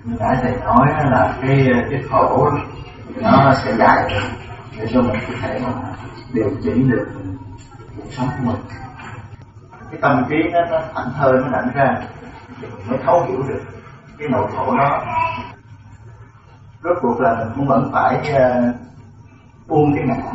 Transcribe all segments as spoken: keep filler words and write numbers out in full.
Nãy thầy nói là cái cái khổ nó sẽ dài để cho mình có thể mà điều chỉnh được cuộc sống của mình. Cái tâm trí nó, nó thảnh thơi, nó đảnh ra thì mình mới thấu hiểu được cái nỗi khổ đó. Rốt cuộc là mình cũng vẫn phải uh, buông cái ngã.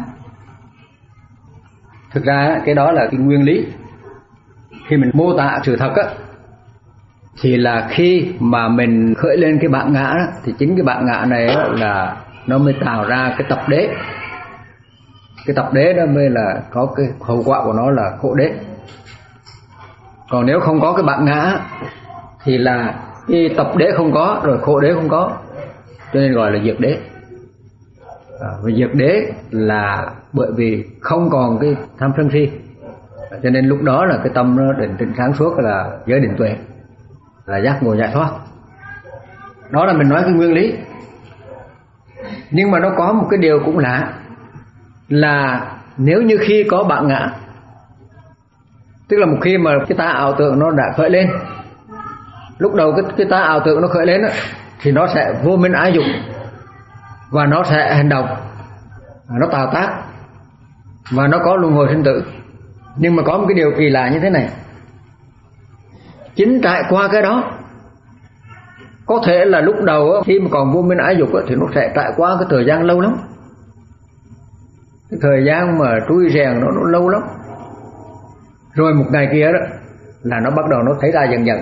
Thực ra cái đó là cái nguyên lý. Khi mình mô tả sự thật á, thì là khi mà mình khởi lên cái bản ngã đó, thì chính cái bản ngã này á, là nó mới tạo ra cái tập đế. Cái tập đế đó mới là có cái hậu quả của nó là khổ đế. Còn nếu không có cái bản ngã thì là cái tập đế không có, rồi khổ đế không có, cho nên gọi là diệt đế. À, và diệt đế là bởi vì không còn cái tham sân si, cho nên lúc đó là cái tâm nó định tĩnh sáng suốt, là giới định tuệ, là giác ngộ giải thoát. Đó là mình nói cái nguyên lý. Nhưng mà nó có một cái điều cũng lạ, là nếu như khi có bản ngã, tức là một khi mà cái ta ảo tưởng nó đã khởi lên, lúc đầu cái, cái ta ảo tưởng nó khởi lên đó, thì nó sẽ vô minh ái dục, và nó sẽ hành động, nó tạo tác, và nó có luân hồi sinh tử. Nhưng mà có một cái điều kỳ lạ như thế này, chính trải qua cái đó, có thể là lúc đầu khi mà còn vô minh ái dục thì nó sẽ trải qua cái thời gian lâu lắm, cái thời gian mà trui rèn nó, nó lâu lắm. Rồi một ngày kia đó là nó bắt đầu nó thấy ra dần dần.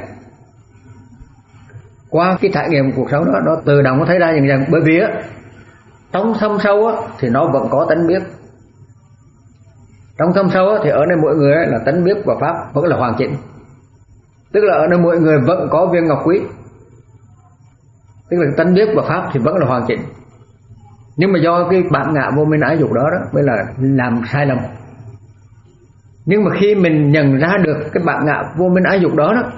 Qua cái trải nghiệm cuộc sống đó, nó tự động nó thấy ra dần dần. Bởi vì á, trong thâm sâu á, thì nó vẫn có tánh biết. Trong thâm sâu á, thì ở nơi mỗi người á, là tánh biết và pháp vẫn là hoàn chỉnh. Tức là ở nơi mỗi người vẫn có viên ngọc quý, tức là tánh biết và pháp thì vẫn là hoàn chỉnh. Nhưng mà do cái bản ngã vô minh ái dục đó, đó mới là làm sai lầm. Nhưng mà khi mình nhận ra được cái bản ngã vô minh ái dục đó, đó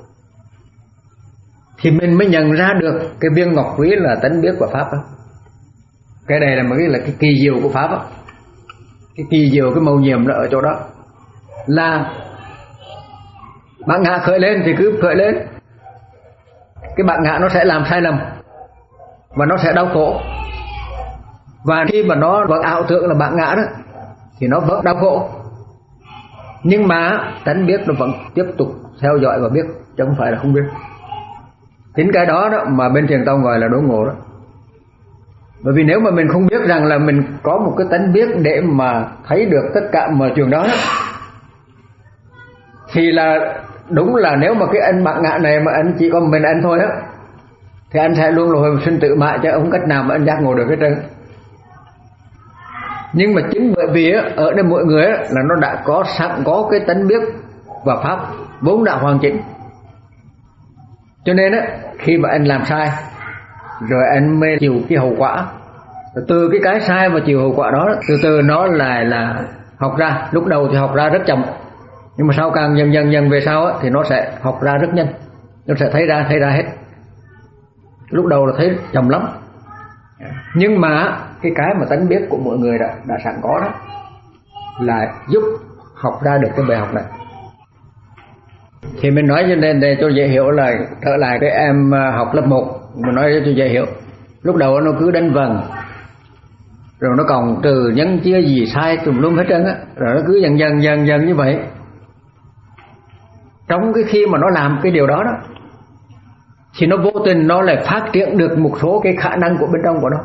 thì mình mới nhận ra được cái viên ngọc quý là tánh biết và pháp đó. Cái này là một cái là cái kỳ diệu của pháp đó. Cái kỳ diệu, cái mầu nhiệm nó ở chỗ đó, là bản ngã khởi lên thì cứ khởi lên, cái bản ngã nó sẽ làm sai lầm và nó sẽ đau khổ. Và khi mà nó vẫn ảo tưởng là bản ngã đó thì nó vẫn đau khổ, nhưng mà tánh biết nó vẫn tiếp tục theo dõi và biết, chứ không phải là không biết. Chính cái đó đó mà bên Thiền Tông gọi là đốn ngộ đó. Bởi vì nếu mà mình không biết rằng là mình có một cái tánh biết để mà thấy được tất cả mọi chuyện đó, đó thì là đúng là nếu mà cái anh bản ngã này mà anh chỉ có mình anh thôi á, thì anh sẽ luôn luân hồi sinh tử mãi, chứ không cách nào mà anh giác ngộ được hết trơn. Nhưng mà chính bởi vì á, ở đây mọi người á, là nó đã có sẵn có cái tánh biết và pháp vốn đã hoàn chỉnh, cho nên á, khi mà anh làm sai rồi anh mới chịu cái hậu quả. Từ cái cái sai và chịu hậu quả đó, từ từ nó lại là học ra. Lúc đầu thì học ra rất chậm, nhưng mà sau càng dần dần dần về sau á, thì nó sẽ học ra rất nhanh, nó sẽ thấy ra thấy ra hết. Lúc đầu là thấy chậm lắm, nhưng mà cái cái mà tánh biết của mọi người đã, đã sẵn có đó là giúp học ra được cái bài học này. Thì mình nói cho nên để cho dễ hiểu là trở lại cái em học lớp một, mình nói cho dễ hiểu. Lúc đầu nó cứ đánh vần, rồi nó còn trừ nhân chia gì sai tùm lum hết trơn á, rồi nó cứ dần dần dần dần như vậy. Trong cái khi mà nó làm cái điều đó đó, thì nó vô tình nó lại phát triển được một số cái khả năng của bên trong của nó.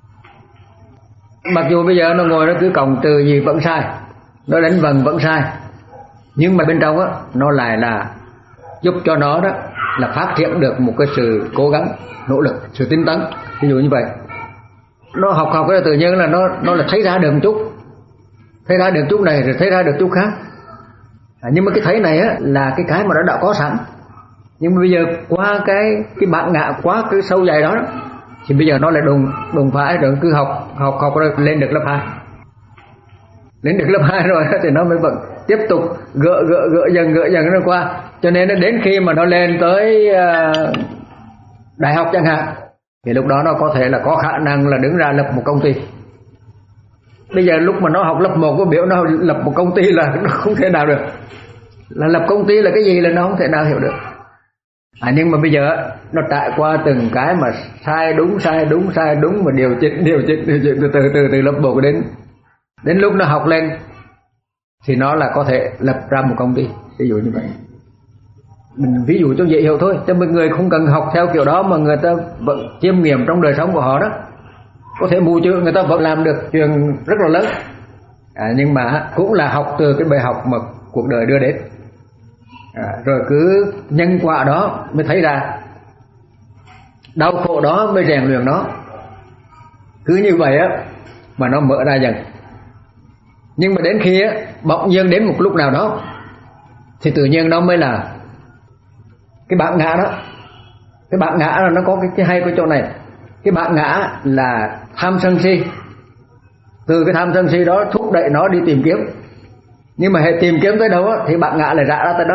Mặc dù bây giờ nó ngồi nó cứ cộng trừ gì vẫn sai, nó đánh vần vẫn sai, nhưng mà bên trong á, nó lại là giúp cho nó đó là phát triển được một cái sự cố gắng, nỗ lực, sự tinh tấn. Ví dụ như vậy, nó học học cái tự nhiên là nó nó là thấy ra được một chút, thấy ra được chút này rồi thấy ra được chút khác. À, nhưng mà cái thấy này á là cái cái mà nó đã có sẵn, nhưng mà bây giờ qua cái cái bản ngã quá cái sâu dày đó, đó thì bây giờ nó lại đùng đùng phải rồi cứ học học học rồi lên được lớp hai, lên được lớp hai rồi thì nó mới vẫn tiếp tục gỡ gỡ gỡ dần gỡ dần nó qua, cho nên nó đến khi mà nó lên tới uh, đại học chẳng hạn, thì lúc đó nó có thể là có khả năng là đứng ra lập một công ty. Bây giờ lúc mà nó học lớp một có biểu nó lập một công ty là nó không thể nào được, là lập công ty là cái gì là nó không thể nào hiểu được. À, nhưng mà bây giờ nó trải qua từng cái mà sai đúng sai đúng sai đúng mà điều chỉnh điều chỉnh điều chỉnh từ từ từ từ lớp một đến đến lúc nó học lên thì nó là có thể lập ra một công ty, ví dụ như vậy. Mình ví dụ cho dễ hiểu thôi, cho mọi người không cần học theo kiểu đó mà người ta vẫn chiêm nghiệm trong đời sống của họ đó. Có thể mù chữ người ta vẫn làm được chuyện rất là lớn. À, nhưng mà cũng là học từ cái bài học mà cuộc đời đưa đến. À, rồi cứ nhân quả đó mới thấy ra, đau khổ đó mới rèn luyện nó. Cứ như vậy á mà nó mở ra dần. Nhưng mà đến khi á, bỗng nhiên đến một lúc nào đó thì tự nhiên nó mới là cái bản ngã đó. Cái bản ngã là nó có cái, cái hay của chỗ này. Cái bản ngã là tham sân si. Từ cái tham sân si đó thúc đẩy nó đi tìm kiếm. Nhưng mà hệ tìm kiếm tới đâu á, thì bản ngã lại rã ra tới đó.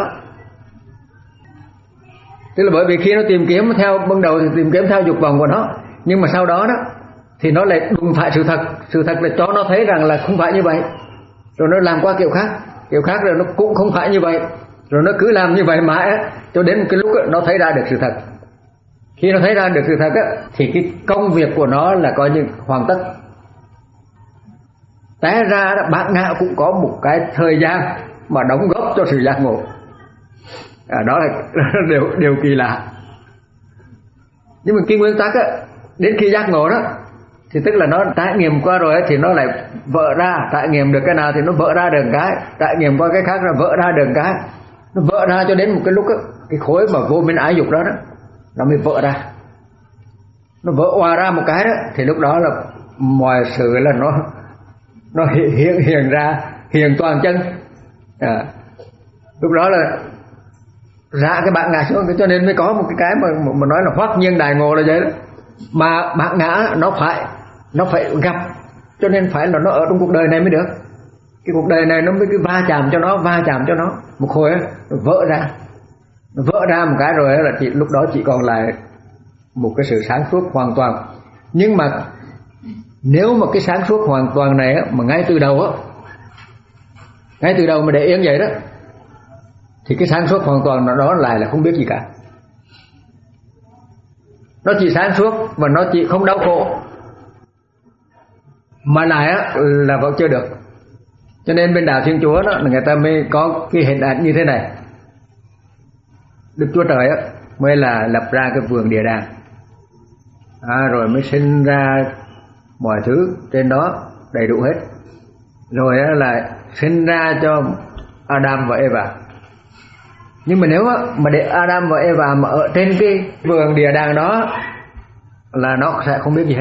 Tức là bởi vì khi nó tìm kiếm theo ban đầu thì tìm kiếm theo dục vọng của nó, nhưng mà sau đó đó thì nó lại đụng phải sự thật. Sự thật là cho nó thấy rằng là không phải như vậy. Rồi nó làm qua kiểu khác, kiểu khác rồi nó cũng không phải như vậy. Rồi nó cứ làm như vậy mãi á, cho đến một cái lúc á, nó thấy ra được sự thật. Khi nó thấy ra được sự thật á, thì cái công việc của nó là coi như hoàn tất. Té ra đó, bản ngã cũng có một cái thời gian mà đóng góp cho sự giác ngộ. À, đó là điều, điều kỳ lạ. Nhưng mà cái nguyên tắc á, đến khi giác ngộ đó thì tức là nó trải nghiệm qua rồi ấy, thì nó lại vỡ ra. Trải nghiệm được cái nào thì nó vỡ ra được cái, trải nghiệm qua cái khác là vỡ ra được cái. Nó vỡ ra cho đến một cái lúc á, cái khối mà vô minh ái dục đó đó nó mới vỡ ra. Nó vỡ hòa ra một cái đó thì lúc đó là mọi sự là nó nó hiện hiện ra, hiện toàn chân. À, lúc đó là ra cái bản ngã xuống, cho nên mới có một cái cái mà mà nói là hoắc nhiên đại ngộ là vậy đó. Mà bản ngã nó phải nó phải gặp, cho nên phải là nó ở trong cuộc đời này mới được. Cái cuộc đời này nó mới cứ va chạm cho nó, va chạm cho nó một hồi ấy, nó vỡ ra, nó vỡ ra một cái rồi ấy, là chỉ lúc đó chỉ còn lại một cái sự sáng suốt hoàn toàn. Nhưng mà nếu mà cái sáng suốt hoàn toàn này á, mà ngay từ đầu á, ngay từ đầu mà để yên vậy đó, thì cái sáng suốt hoàn toàn đó lại là không biết gì cả. Nó chỉ sáng suốt và nó chỉ không đau khổ, mà lại á, là vẫn chưa được. Cho nên bên đạo Thiên Chúa đó, người ta mới có cái hình ảnh như thế này. Đức Chúa Trời á, mới là lập ra cái vườn địa đàng, à, rồi mới sinh ra mọi thứ trên đó đầy đủ hết. Rồi á, là sinh ra cho Adam và Eva. Nhưng mà nếu á, mà để Adam và Eva mà ở trên cái vườn địa đàng đó là nó sẽ không biết gì hết.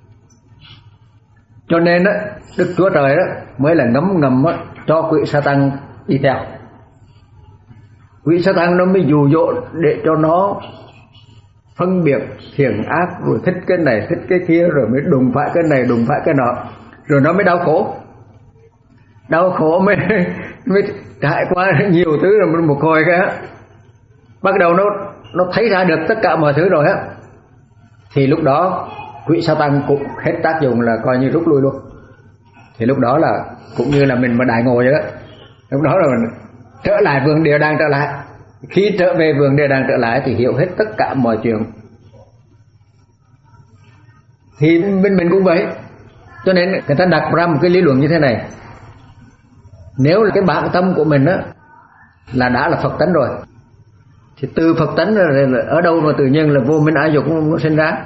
Cho nên đó, Đức Chúa Trời đó mới là ngấm ngầm đó, cho quỷ Satan đi theo. Quỷ Satan nó mới dụ dỗ để cho nó phân biệt thiện ác, rồi thích cái này thích cái kia, rồi mới đụng phải cái này đụng phải cái nọ, rồi nó mới đau khổ. Đau khổ mới mới trải qua nhiều thứ, rồi một hồi cái á, bắt đầu nó nó thấy ra được tất cả mọi thứ rồi á, thì lúc đó quỷ Satan cũng hết tác dụng, là coi như rút lui luôn. Thì lúc đó là cũng như là mình mà đại ngộ vậy đó. Lúc đó là mình trở lại vườn địa đàng trở lại. Khi trở về vườn địa đàng trở lại thì hiểu hết tất cả mọi chuyện. Thì bên mình cũng vậy. Cho nên người ta đặt ra một cái lý luận như thế này. Nếu là cái bản tâm của mình á là đã là Phật tánh rồi, thì từ Phật tánh rồi ở đâu mà tự nhiên là vô minh ái dục nó sinh ra?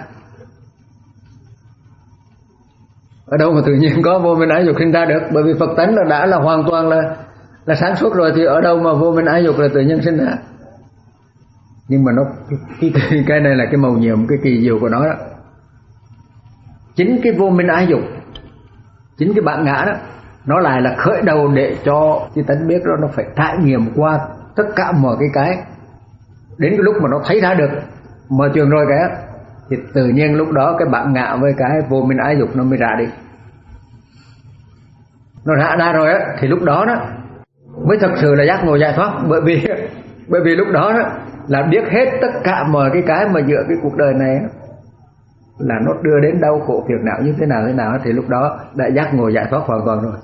Ở đâu mà tự nhiên có vô minh ái dục sinh ra được? Bởi vì Phật tánh là đã là hoàn toàn là là sáng suốt rồi, thì ở đâu mà vô minh ái dục là tự nhiên sinh ra? Nhưng mà nó cái, cái, cái này là cái mầu nhiệm, cái kỳ diệu của nó đó. Chính cái vô minh ái dục, chính cái bản ngã đó, nó lại là khởi đầu để cho cái tánh biết đó nó phải trải nghiệm qua tất cả mọi cái cái. Đến cái lúc mà nó thấy ra được mọi chuyện rồi cái đó, thì tự nhiên lúc đó cái bản ngã với cái vô minh ái dục nó mới ra đi. Nó ra ra rồi á, thì lúc đó đó mới thật sự là giác ngộ giải thoát. Bởi vì bởi vì lúc đó đó là biết hết tất cả mọi cái cái mà giữa cái cuộc đời này đó, là nó đưa đến đau khổ phiền não như thế nào thế nào, thì lúc đó đã giác ngộ giải thoát hoàn toàn rồi.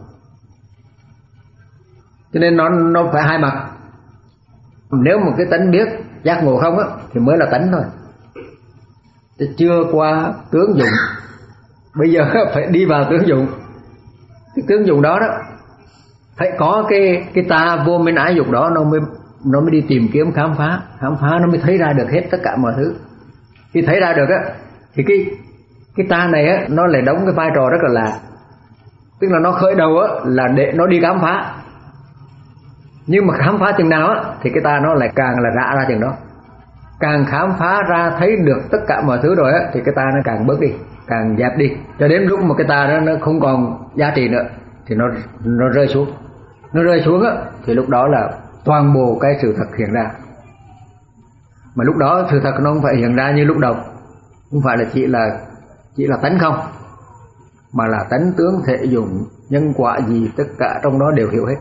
Cho nên nó nó phải hai mặt. Nếu một cái tánh biết giác ngộ không á thì mới là tánh thôi, chưa qua tướng dụng. Bây giờ phải đi vào tướng dụng. Cái tướng dụng đó đó phải có cái cái ta vô minh ái dục đó, nó mới nó mới đi tìm kiếm khám phá, khám phá nó mới thấy ra được hết tất cả mọi thứ. Khi thấy ra được á thì cái cái ta này á nó lại đóng cái vai trò rất là lạ, tức là nó khởi đầu á là để nó đi khám phá, nhưng mà khám phá chừng nào á thì cái ta nó lại càng là rã ra chừng đó. Càng khám phá ra thấy được tất cả mọi thứ rồi á thì cái ta nó càng bớt đi, càng dẹp đi, cho đến lúc mà cái ta đó nó không còn giá trị nữa thì nó nó rơi xuống. Nó rơi xuống á thì lúc đó là toàn bộ cái sự thật hiện ra. Mà lúc đó sự thật nó không phải hiện ra như lúc đầu, không phải là chỉ là chỉ là tánh không, mà là tánh tướng thể dụng nhân quả gì tất cả trong đó đều hiểu hết.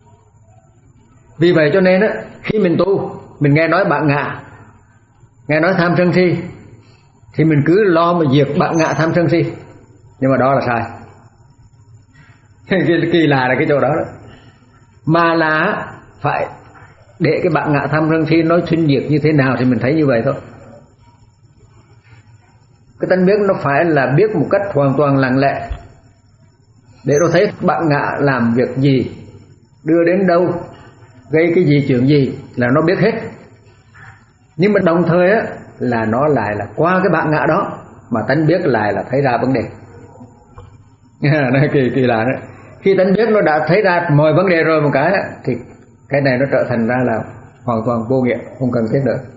Vì vậy cho nên á khi mình tu, mình nghe nói bạn ngạ, nghe nói tham sân si thì mình cứ lo mà diệt bạn ngạ tham sân si, nhưng mà đó là sai. Kỳ lạ là cái chỗ đó đó, mà là phải để cái bạn ngạ tham sân si nó sinh diệt như thế nào thì mình thấy như vậy thôi. Cái tánh biết nó phải là biết một cách hoàn toàn lặng lẽ, để nó thấy bạn ngạ làm việc gì, đưa đến đâu, gây cái gì, chuyện gì là nó biết hết. Nhưng mà đồng thời á là nó lại là qua cái bạn ngạ đó mà tánh biết lại là thấy ra vấn đề. Nó kỳ kỳ lạ đó. Khi tánh biết nó đã thấy ra mọi vấn đề rồi một cái thì cái này nó trở thành ra là hoàn toàn vô nghĩa, không cần thiết nữa.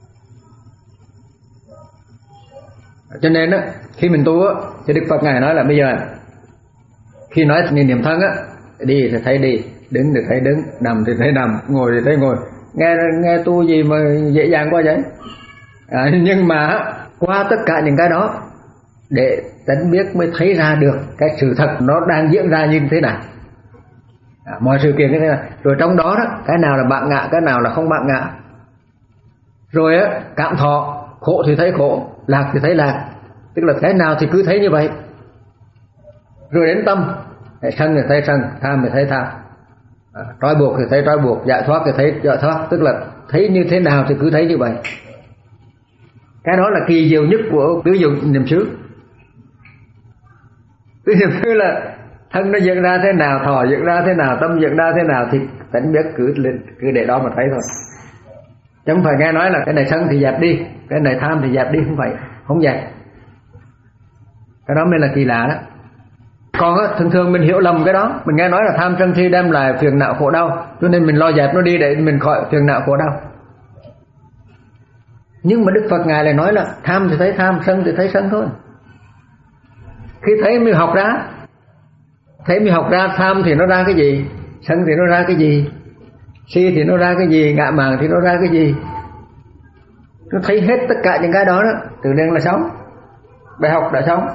Cho nên á khi mình tu á thì Đức Phật ngài nói là bây giờ khi nói niệm thân á, đi thì thấy đi, đứng thì thấy đứng, nằm thì thấy nằm, ngồi thì thấy ngồi. Nghe nghe tu gì mà dễ dàng quá vậy? À, nhưng mà qua tất cả những cái đó để tánh biết mới thấy ra được cái sự thật nó đang diễn ra như thế nào, à, mọi sự kiện như thế nào. Rồi trong đó đó cái nào là bạn ngạ, cái nào là không bạn ngạ. Rồi á cảm thọ, khổ thì thấy khổ, lạc thì thấy lạc, tức là cái nào thì cứ thấy như vậy. Rồi đến tâm, sân thì thấy sân, tham thì thấy tham, à, trói buộc thì thấy trói buộc, giải thoát thì thấy giải thoát, tức là thấy như thế nào thì cứ thấy như vậy. Cái đó là kỳ diệu nhất của tứ dụng niệm xứ. Tứ niệm xứ là thân nó diễn ra thế nào, thọ diễn ra thế nào, tâm diễn ra thế nào thì tánh biết cứ cứ để đó mà thấy thôi. Chứ không phải nghe nói là cái này sân thì dẹp đi, cái này tham thì dẹp đi, không phải, không dẹp. Cái đó mới là kỳ lạ đó. Còn á, thường thường mình hiểu lầm cái đó, mình nghe nói là tham sân si đem lại phiền não khổ đau, cho nên mình lo dẹp nó đi để mình khỏi phiền não khổ đau. Nhưng mà Đức Phật ngài lại nói là tham thì thấy tham, sân thì thấy sân thôi. Khi thấy mới học ra, thấy mới học ra tham thì nó ra cái gì, sân thì nó ra cái gì, si thì nó ra cái gì, ngạ mạn thì nó ra cái gì. Nó thấy hết tất cả những cái đó đó, tự nhiên là sống. Bài học đã sống.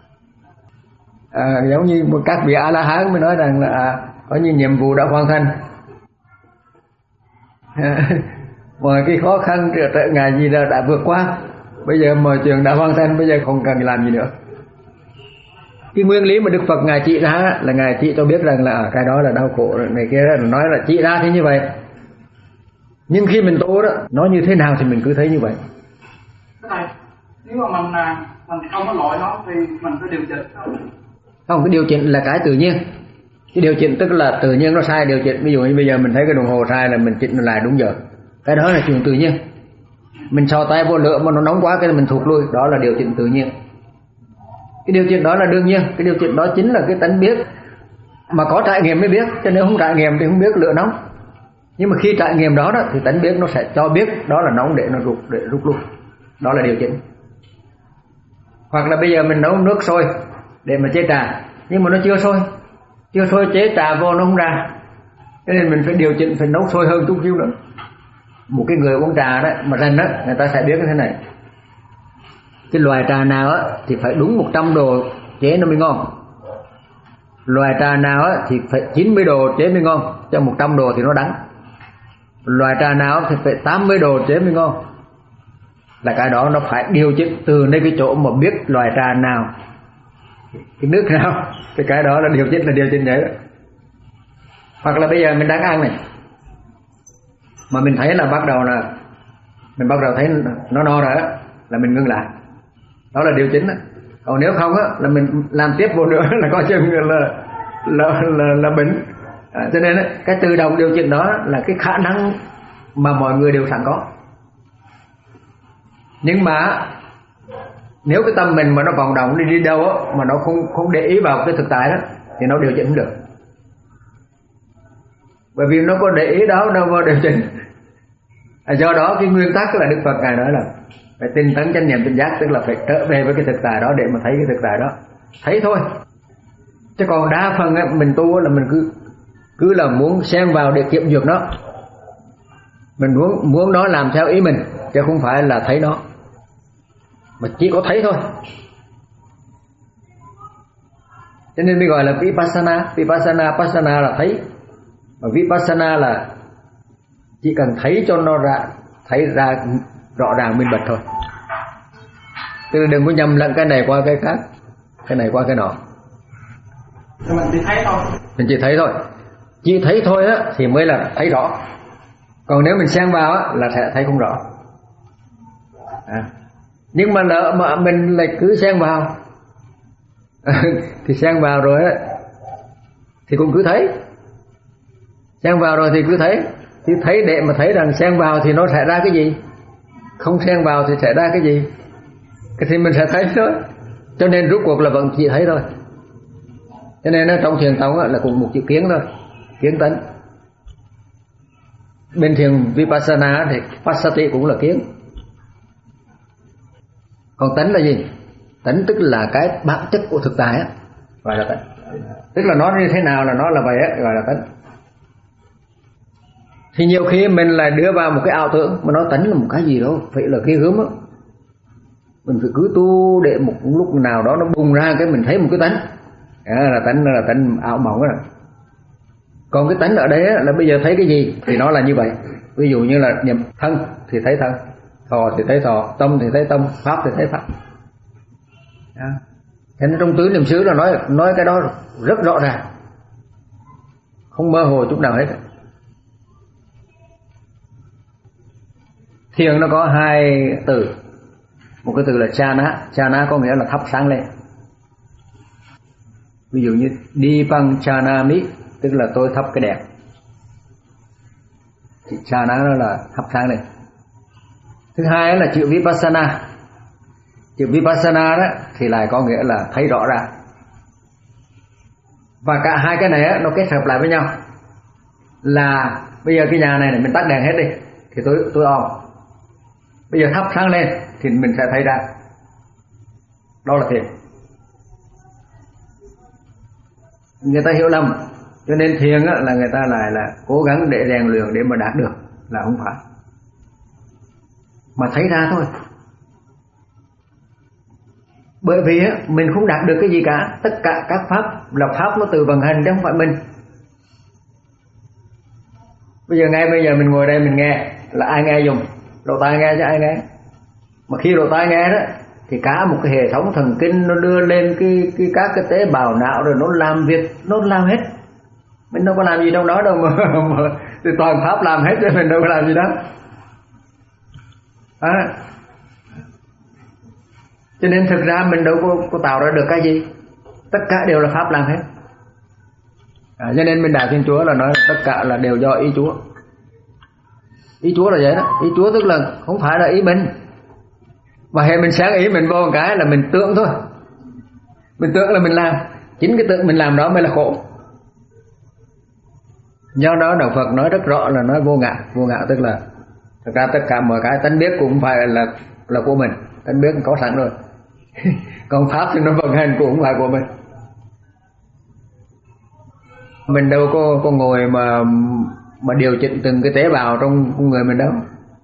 À, giống như một các vị A La Hán mới nói rằng là à, có những nhiệm vụ đã hoàn thành. Mọi cái khó khăn trở ngại gì đã, đã vượt qua, bây giờ mọi chuyện đã hoàn thành, bây giờ không cần làm gì nữa. Cái nguyên lý mà Đức Phật ngài chỉ ra là ngài chỉ cho biết rằng là à, cái đó là đau khổ này kia, là nói là chỉ ra thế như vậy. Nhưng khi mình tu đó, nó như thế nào thì mình cứ thấy như vậy. Cái này nếu mà mình mình không có loại nó thì mình phải điều chỉnh thôi. Không, cái điều chỉnh là cái tự nhiên. Cái điều chỉnh tức là tự nhiên nó sai điều chỉnh. Ví dụ như bây giờ mình thấy cái đồng hồ sai là mình chỉnh lại đúng giờ. Cái đó là chuyện tự nhiên. Mình sò tay vô lửa mà nó nóng quá cái mình thụt lui, đó là điều chỉnh tự nhiên. Cái điều chỉnh đó là đương nhiên, cái điều chỉnh đó chính là cái tánh biết. Mà có trải nghiệm mới biết, cho nên không trải nghiệm thì không biết lửa nóng. Nhưng mà khi trải nghiệm đó, đó thì tánh biết nó sẽ cho biết đó là nóng để nó rút, để rút lui. Đó là điều chỉnh. Hoặc là bây giờ mình nấu nước sôi để mà chế trà, nhưng mà nó chưa sôi, chưa sôi chế trà vô nó không ra, cho nên mình phải điều chỉnh, phải nấu sôi hơn chút xíu nữa. Một cái người uống trà đó mà rành đó, người ta sẽ biết như thế này: cái loài trà nào á thì phải đúng một trăm độ chế nó mới ngon, loài trà nào á thì phải chín mươi độ chế mới ngon, cho một trăm độ thì nó đắng. Loài trà nào thì phải tám mươi độ chế mới ngon. Là cái đó nó phải điều chỉnh từ nơi cái chỗ mà biết loài trà nào, cái nước nào, thì cái đó là điều chỉnh, là điều chỉnh vậy đó. Hoặc là bây giờ mình đang ăn này, mà mình thấy là bắt đầu là mình bắt đầu thấy nó no rồi á là mình ngưng lại, đó là điều chính đó. Còn nếu không á là mình làm tiếp vô nữa là coi chừng là là là, là bệnh. À, cho nên á, cái tự động điều chỉnh đó là cái khả năng mà mọi người đều sẵn có. Nhưng mà nếu cái tâm mình mà nó vọng động đi đi đâu á, mà nó không không để ý vào cái thực tại đó thì nó điều chỉnh không được. Bởi vì nó có để ý đó đâu mà điều chỉnh. À, do đó cái nguyên tắc là Đức Phật ngài nói là phải tinh tấn chánh niệm tỉnh giác, tức là phải trở về với cái thực tại đó để mà thấy cái thực tại đó, thấy thôi. Chứ còn đa phần á, mình tu là mình cứ cứ là muốn xen vào để kiểm duyệt nó, mình muốn muốn nó làm theo ý mình chứ không phải là thấy nó, mà chỉ có thấy thôi. Cho nên mới gọi là vipassana. Vipassana, passana là thấy, mà vipassana là chỉ cần thấy cho nó ra, thấy ra rõ ràng minh bạch thôi. Tức là đừng có nhầm lẫn cái này qua cái khác, cái này qua cái nọ. Thì mình chỉ thấy thôi. Mình chỉ thấy thôi. Chỉ thấy thôi á thì mới là thấy rõ. Còn nếu mình xen vào á là sẽ thấy không rõ. À. Nhưng mà lỡ mà mình lại cứ xen vào thì xen vào rồi á thì cũng cứ thấy. Xen vào rồi thì cứ thấy. Thì thấy để mà thấy rằng xen vào thì nó sẽ ra cái gì, không xen vào thì sẽ ra cái gì, cái thì mình sẽ thấy thôi. Cho nên rốt cuộc là vẫn chỉ thấy thôi. Cho nên trong thiền tông là cùng một chữ kiến thôi, kiến tấn. Bên thiền vipassana thì passati cũng là kiến. Còn tấn là gì? Tấn tức là cái bản chất của thực tại á, gọi là tấn. Tức là nó như thế nào là nó là vậy á, gọi là tấn. Thì nhiều khi mình lại đưa vào một cái ảo tưởng mà nó tấn là một cái gì đó phải là cái gớm á, mình phải cứ tu để một lúc nào đó nó bùng ra cái mình thấy một cái tấn, à, là tấn là tấn ảo mộng á. Còn cái tấn ở đây á, là bây giờ thấy cái gì thì nó là như vậy. Ví dụ như là niệm thân thì thấy thân, thọ thì thấy thọ, tâm thì thấy tâm, pháp thì thấy pháp. À. Thế nên trong tứ niệm xứ là nói nói cái đó rất rõ ràng, không mơ hồ chút nào hết. Thiền nó có hai từ, một cái từ là chana, chana có nghĩa là thắp sáng lên. Ví dụ như Dipang chanami, tức là tôi thắp cái đèn. Thì chana nó là thắp sáng lên. Thứ hai là chữ vipassana. Chữ vipassana đó thì lại có nghĩa là thấy rõ ràng. Và cả hai cái này nó kết hợp lại với nhau. Là bây giờ cái nhà này, này mình tắt đèn hết đi thì tôi tôi on. Bây giờ thắp sáng lên thì mình sẽ thấy ra. Đó là thiền. Người ta hiểu lầm, cho nên thiền á, là người ta lại là cố gắng để rèn luyện để mà đạt được, là không phải. Mà thấy ra thôi. Bởi vì á, mình không đạt được cái gì cả. Tất cả các pháp là pháp nó tự vận hành chứ không phải mình. Bây giờ ngay bây giờ mình ngồi đây mình nghe, là ai nghe dùng? Lỗ tai nghe chứ ai nghe. Mà khi lỗ tai nghe đó thì cả một cái hệ thống thần kinh nó đưa lên cái, cái các cái tế bào não rồi nó làm việc, nó làm hết. Mình đâu có làm gì trong đó đâu mà, mà thì toàn pháp làm hết chứ mình đâu có làm gì đó. À. Cho nên thực ra mình đâu có, có tạo ra được cái gì. Tất cả đều là pháp làm hết. À, cho nên bên Đạo Thiên Chúa là nói là tất cả là đều do ý Chúa. Ý Chúa là vậy đó. Ý Chúa tức là không phải là ý mình. Mà hệ mình sáng ý mình vô một cái là mình tưởng thôi. Mình tưởng là mình làm. Chính cái tưởng mình làm đó mới là khổ. Do đó Đạo Phật nói rất rõ là nói vô ngã. Vô ngã tức là thật ra tất cả mọi cái tánh biết cũng phải là là của mình. Tánh biết có sẵn rồi. Còn pháp thì nó vận hành cũng không phải của mình. Mình đâu có, có ngồi mà mà điều chỉnh từng cái tế bào trong con người mình đâu.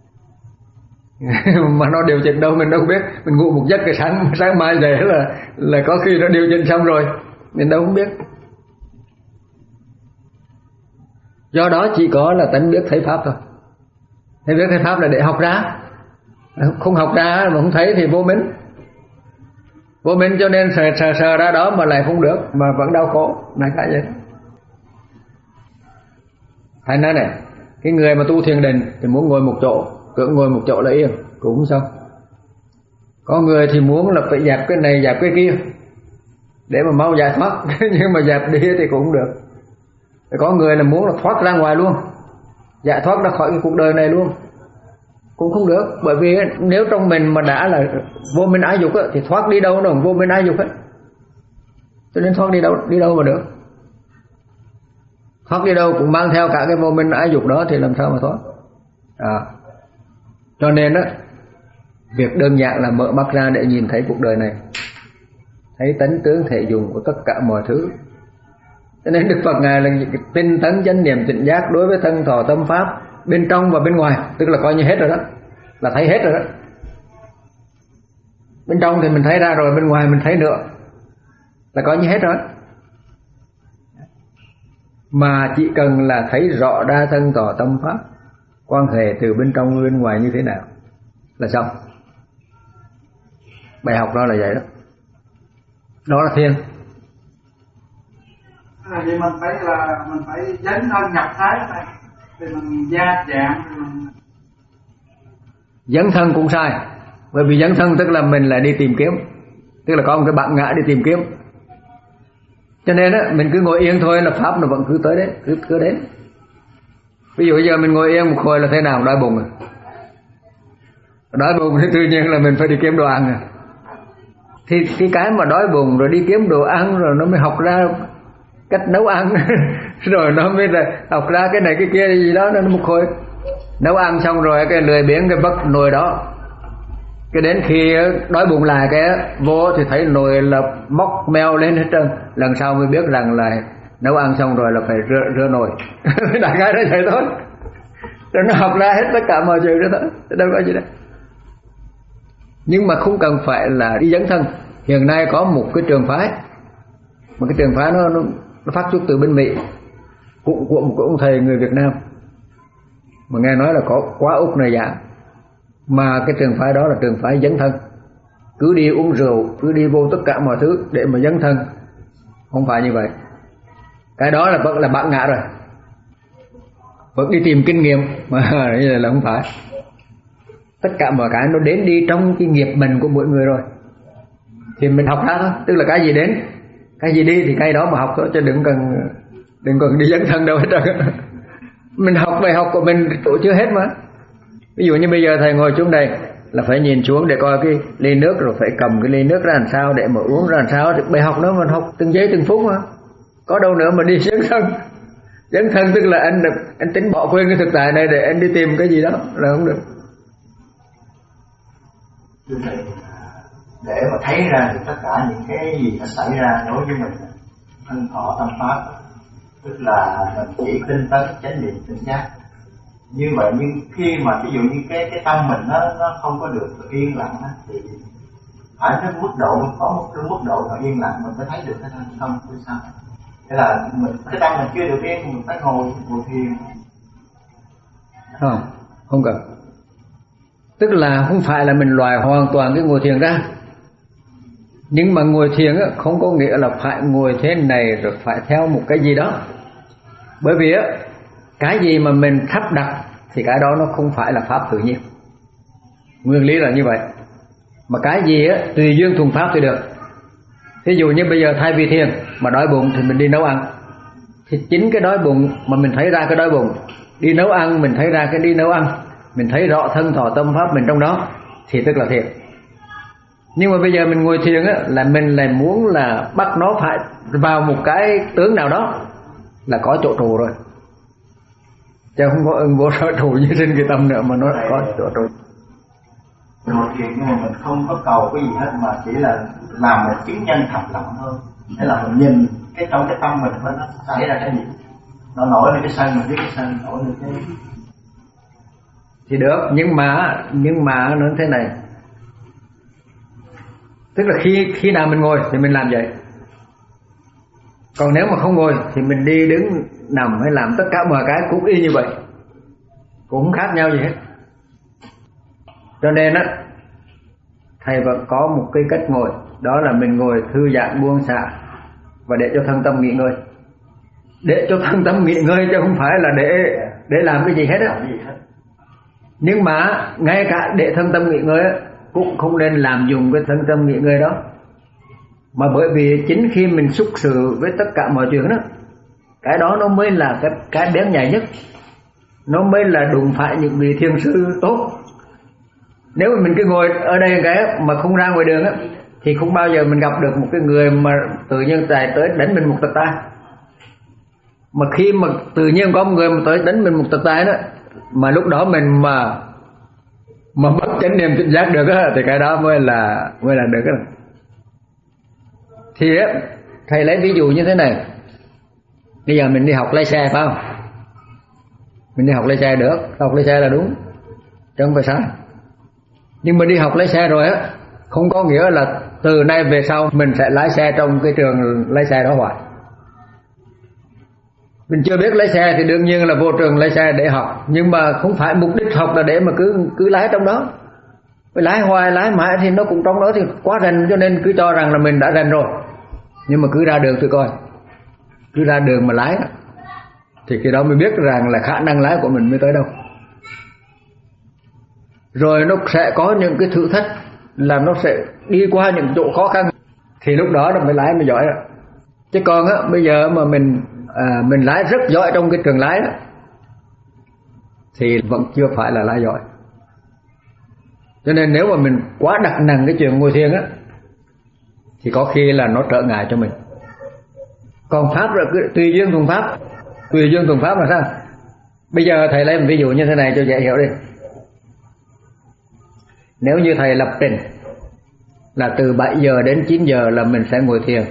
Mà nó điều chỉnh đâu mình đâu biết. Mình ngủ một giấc cái sáng sáng mai dậy là là có khi nó điều chỉnh xong rồi, mình đâu không biết. Do đó chỉ có là tánh biết thấy pháp thôi. Thấy biết thấy pháp là để học ra. Không học ra mà không thấy thì vô minh. Vô minh cho nên sờ sờ sờ ra đó mà lại không được, mà vẫn đau khổ. Là cái vậy. Thành ra này, cái người mà tu thiền định thì muốn ngồi một chỗ, cưỡng ngồi một chỗ là yên cũng không sao. Có người thì muốn là phải dẹp cái này dẹp cái kia để mà mau giải thoát nhưng mà dẹp đi thì cũng không được. Có người là muốn là thoát ra ngoài luôn, giải thoát ra khỏi cái cuộc đời này luôn cũng không được. Bởi vì nếu trong mình mà đã là vô minh ái dục thì thoát đi đâu đâu vô minh ái dục hết. Cho nên thoát đi đâu đi đâu mà được. Thoát đi đâu cũng mang theo cả cái vô minh ái dục đó thì làm sao mà thoát. À. Cho nên đó, việc đơn giản là mở mắt ra để nhìn thấy cuộc đời này, thấy tánh tướng thể dùng của tất cả mọi thứ. Cho nên Đức Phật Ngài là tinh tấn chánh niệm tỉnh giác đối với thân thọ tâm pháp bên trong và bên ngoài, tức là coi như hết rồi đó, là thấy hết rồi đó. Bên trong thì mình thấy ra rồi, bên ngoài mình thấy nữa, là coi như hết rồi. Mà chỉ cần là thấy rõ đa thân thọ tâm pháp, quan hệ từ bên trong bên ngoài như thế nào là xong. Bài học đó là vậy đó. Đó là thiền. Là vì mình phải là mình phải dấn thân nhập thái này, thì mình gia chạm thì mình dấn thân cũng sai. Bởi vì dấn thân tức là mình lại đi tìm kiếm, tức là có một cái bản ngã đi tìm kiếm. Cho nên á mình cứ ngồi yên thôi là pháp nó vẫn cứ tới đấy, cứ cứ đến. Ví dụ giờ mình ngồi yên một hồi là thế nào, đói bụng rồi. Đói bụng thì tự nhiên là mình phải đi kiếm đồ ăn rồi. Thì cái cái mà đói bụng rồi đi kiếm đồ ăn rồi nó mới học ra cách nấu ăn rồi nó mới là học ra cái này cái kia gì đó. Nó một hồi nấu ăn xong rồi cái lười biếng cái vất nồi đó, cái đến khi đói bụng lại cái vô thì thấy nồi là móc meo lên hết trơn. Lần sau mới biết rằng là nấu ăn xong rồi là phải rửa, rửa nồi. Đại khái nó vậy thôi. Rồi nó học ra hết tất cả mọi chuyện đó thôi, đâu có gì đâu. Nhưng mà không cần phải là đi dấn thân. Hiện nay có một cái trường phái, một cái trường phái nó, nó, nó phát xuất từ bên Mỹ, của, của một ông thầy người Việt Nam mà nghe nói là có quá Úc này dạng. Mà cái trường phái đó là trường phái dấn thân, cứ đi uống rượu, cứ đi vô tất cả mọi thứ để mà dấn thân. Không phải như vậy. Cái đó là vẫn là bản ngã rồi, vẫn đi tìm kinh nghiệm mà là không phải. Tất cả mọi cái nó đến đi trong cái nghiệp mình của mỗi người rồi thì mình học ra thôi. Tức là cái gì đến, cái gì đi thì cái đó mà học thôi, chứ đừng cần đừng cần đi dấn thân đâu hết trơn. Mình học bài học của mình tổ chưa hết mà. Ví dụ như bây giờ thầy ngồi xuống đây là phải nhìn xuống để coi cái ly nước, rồi phải cầm cái ly nước ra làm sao để mà uống ra làm sao. Bài học đó mình học từng giây từng phút mà. Có đâu nữa mà đi dấn thân. Dấn thân tức là anh anh tính bỏ quên cái thực tại này để anh đi tìm cái gì đó là không được. Để mà thấy ra được tất cả những cái gì nó xảy ra đối với mình, thân thọ tâm pháp, tức là mình chỉ tinh tấn chánh niệm tỉnh giác. Như vậy nhưng khi mà ví dụ như cái cái tâm mình nó nó không có được yên lặng á, thì phải cái mức độ có một cái mức độ nào yên lặng mình mới thấy được cái thân tâm của sao. Thế là mình cái tâm mình chưa được yên mình phải ngồi ngồi thiền. Không, không cần. Tức là không phải là mình loại hoàn toàn cái ngồi thiền ra. Nhưng mà ngồi thiền á, không có nghĩa là phải ngồi thế này rồi phải theo một cái gì đó. Bởi vì á, cái gì mà mình sắp đặt thì cái đó nó không phải là pháp tự nhiên. Nguyên lý là như vậy. Mà cái gì á, tùy duyên thuần pháp thì được. Ví dụ như bây giờ thay vì thiền mà đói bụng thì mình đi nấu ăn. Thì chính cái đói bụng mà mình thấy ra cái đói bụng, đi nấu ăn mình thấy ra cái đi nấu ăn, mình thấy rõ thân thọ tâm pháp mình trong đó thì tức là thiền. Nhưng mà bây giờ mình ngồi thiền á, là mình lại muốn là bắt nó phải vào một cái tướng nào đó là có chỗ trụ rồi, chứ không có ưng vô sở trụ như trên cái tâm nữa mà nó có chỗ trụ. Ngồi thiền nhưng mà mình không có cầu cái gì hết, mà chỉ là làm một chứng nhân thầm lặng thôi. Thế là mình nhìn cái trong cái tâm mình nó xảy ra cái gì, nó nổi lên cái sân, mình biết cái sân nổi lên cái thì được. Nhưng mà nhưng mà nó thế này, tức là khi khi nào mình ngồi thì mình làm vậy. Còn nếu mà không ngồi thì mình đi đứng nằm hay làm tất cả mọi cái cũng y như vậy, cũng không khác nhau gì hết. Cho nên á, thầy vẫn có một cái cách ngồi, đó là mình ngồi thư giãn buông xả và để cho thân tâm nghỉ ngơi. Để cho thân tâm nghỉ ngơi chứ không phải là để để làm cái gì hết á. Nhưng mà ngay cả để thân tâm nghỉ ngơi cũng không nên làm dùng cái thân tâm nghỉ ngơi đó. Mà bởi vì chính khi mình xúc xử với tất cả mọi chuyện đó, cái đó nó mới là cái, cái bén nhạy nhất. Nó mới là đụng phải những vị thiền sư tốt. Nếu mà mình cứ ngồi ở đây cái mà không ra ngoài đường á, thì không bao giờ mình gặp được một cái người mà tự nhiên chạy tới đánh mình một tật tay. Mà khi mà tự nhiên có một người mà tới đánh mình một tật tay đó, mà lúc đó mình mà mà mất chánh niệm tỉnh giác được á, thì cái đó mới là mới là được đó. Thì á, thầy lấy ví dụ như thế này. Bây giờ mình đi học lái xe phải không? Mình đi học lái xe được, học lái xe là đúng, chứ không phải sai. Nhưng mà đi học lái xe rồi á, không có nghĩa là từ nay về sau mình sẽ lái xe trong cái trường lái xe đó hoài. Mình chưa biết lái xe thì đương nhiên là vô trường lái xe để học, nhưng mà không phải mục đích học là để mà cứ cứ lái trong đó. Phải lái hoài lái mãi thì nó cũng trong đó thì quá rành, cho nên cứ cho rằng là mình đã rành rồi. Nhưng mà cứ ra đường tôi coi, cứ ra đường mà lái thì khi đó mới biết rằng là khả năng lái của mình mới tới đâu. Rồi nó sẽ có những cái thử thách là nó sẽ đi qua những chỗ khó khăn, thì lúc đó là mới lái mới giỏi rồi. Chứ còn á, bây giờ mà mình à, mình lái rất giỏi trong cái trường lái đó, thì vẫn chưa phải là lái giỏi. Cho nên nếu mà mình quá đặt nặng cái chuyện ngồi thiền á, thì có khi là nó trở ngại cho mình. Còn pháp là cứ tùy duyên thuận pháp. Tùy duyên thuận pháp là sao? Bây giờ thầy lấy một ví dụ như thế này cho dễ hiểu đi. Nếu như thầy lập trình là từ bảy giờ đến chín giờ là mình sẽ ngồi thiền,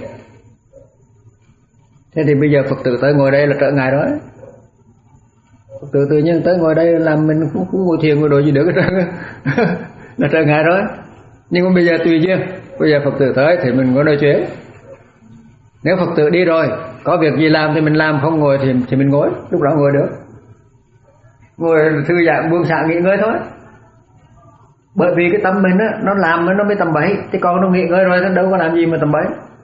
thế thì bây giờ Phật tử tới ngồi đây là trở ngại đó. Phật tử tự nhiên tới ngồi đây làm mình cũng, cũng ngồi thiền ngồi đồ gì được hết trơn là trở ngại đó. Nhưng mà bây giờ tùy duyên, bây giờ Phật tử tới thì mình có nói chuyện. Nếu Phật tử đi rồi, có việc gì làm thì mình làm, không ngồi thì, thì mình ngồi, lúc đó ngồi được. Ngồi thư giãn buông xả nghỉ ngơi thôi. Bởi vì cái tâm mình á, nó làm nó mới tầm bậy, chứ còn nó nghỉ ngơi rồi nó đâu có làm gì mà tầm bậy.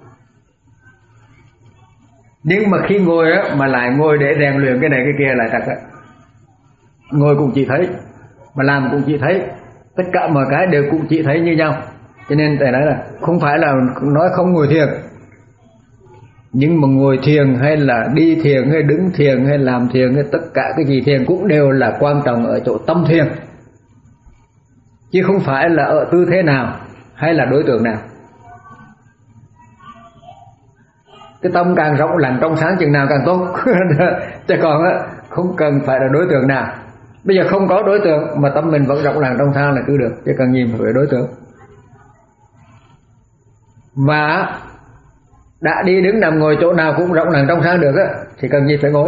Nhưng mà khi ngồi á, mà lại ngồi để rèn luyện cái này cái kia lại thật á. Ngồi cũng chỉ thấy, mà làm cũng chỉ thấy, tất cả mọi cái đều cũng chỉ thấy như nhau. Cho nên thầy nói là không phải là nói không ngồi thiền, nhưng mà ngồi thiền hay là đi thiền hay đứng thiền hay làm thiền hay tất cả cái gì thiền cũng đều là quan trọng ở chỗ tâm thiền, chứ không phải là ở tư thế nào hay là đối tượng nào. Cái tâm càng rộng lặng trong sáng chừng nào càng tốt chứ còn á, không cần phải là đối tượng nào. Bây giờ không có đối tượng mà tâm mình vẫn rộng lặng trong sáng là cứ được, chứ cần gì mà phải đối tượng. Mà đã đi đứng nằm ngồi chỗ nào cũng rộng lặng trong sáng được á, thì cần gì phải ngồi.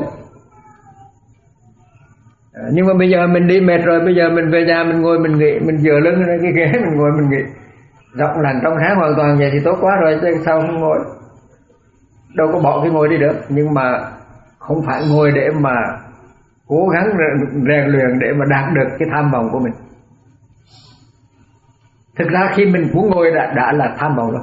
Nhưng mà bây giờ mình đi mệt rồi, bây giờ mình về nhà mình ngồi mình nghỉ, mình dựa lưng lên cái ghế mình ngồi mình nghỉ, rộng lặng trong sáng hoàn toàn vậy thì tốt quá rồi, chứ sao không ngồi. Đâu có bỏ cái ngồi đi được. Nhưng mà không phải ngồi để mà cố gắng rèn luyện để mà đạt được cái tham vọng của mình. Thực ra khi mình muốn ngồi đã, đã là tham vọng rồi,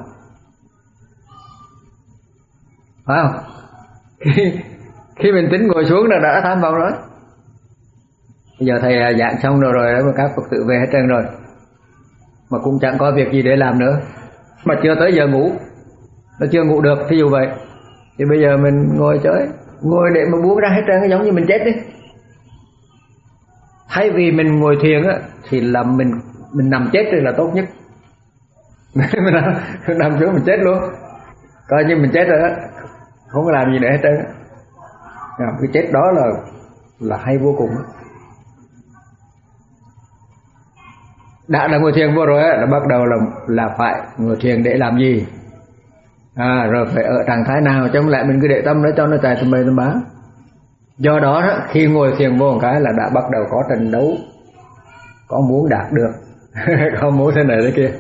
phải không? Khi, khi mình tính ngồi xuống là đã tham vọng rồi. Bây giờ thầy giảng xong rồi rồi đó, mà các Phật tử về hết trơn rồi, mà cũng chẳng có việc gì để làm nữa, mà chưa tới giờ ngủ, nó chưa ngủ được, thí dụ vậy. Thì bây giờ mình ngồi chơi, ngồi để mà buông ra hết trơn, giống như mình chết đi. Thay vì mình ngồi thiền á, thì là mình mình nằm chết thì là tốt nhất. Mình nằm, nằm xuống mình chết luôn, coi như mình chết rồi đó, không có làm gì nữa hết trơn. Cái chết đó là là hay vô cùng. Đã là ngồi thiền vô rồi á, là bắt đầu là là phải ngồi thiền để làm gì, à, rồi phải ở trạng thái nào, chứ không lẽ mình cứ để tâm nó cho nó chạy tầm bậy tầm bá. Do đó, đó khi ngồi thiền vô một cái là đã bắt đầu có trận đấu, có muốn đạt được có muốn thế này thế kia.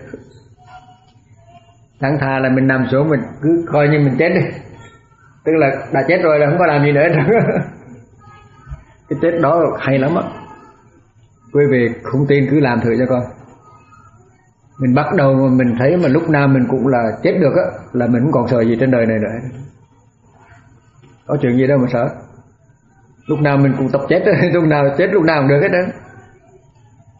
Thắng thà là mình nằm xuống mình cứ coi như mình chết đi, tức là đã chết rồi là không có làm gì nữa. Cái chết đó hay lắm á. Quý vị không tin cứ làm thử cho coi. Mình bắt đầu mà mình thấy mà lúc nào mình cũng là chết được á, là mình không còn sợ gì trên đời này nữa. Có chuyện gì đâu mà sợ. Lúc nào mình cũng tập chết, lúc nào chết lúc nào cũng được hết đó.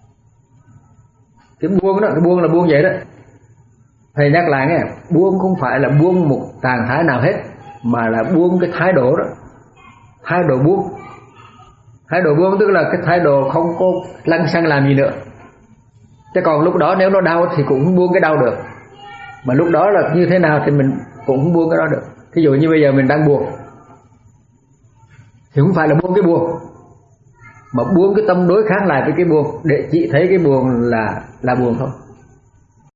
Cái buông đó, cái buông là buông vậy đó. Thầy nhắc lại nghe, buông không phải là buông một trạng thái nào hết, mà là buông cái thái độ đó. Thái độ buông. Thái độ buông tức là cái thái độ không có lăng xăng làm gì nữa. Chứ còn lúc đó nếu nó đau thì cũng không buông cái đau được. Mà lúc đó là như thế nào thì mình cũng không buông cái đó được. Ví dụ như bây giờ mình đang buồn thì không phải là buông cái buồn, mà buông cái tâm đối kháng lại với cái buồn, để chị thấy cái buồn là là buồn thôi.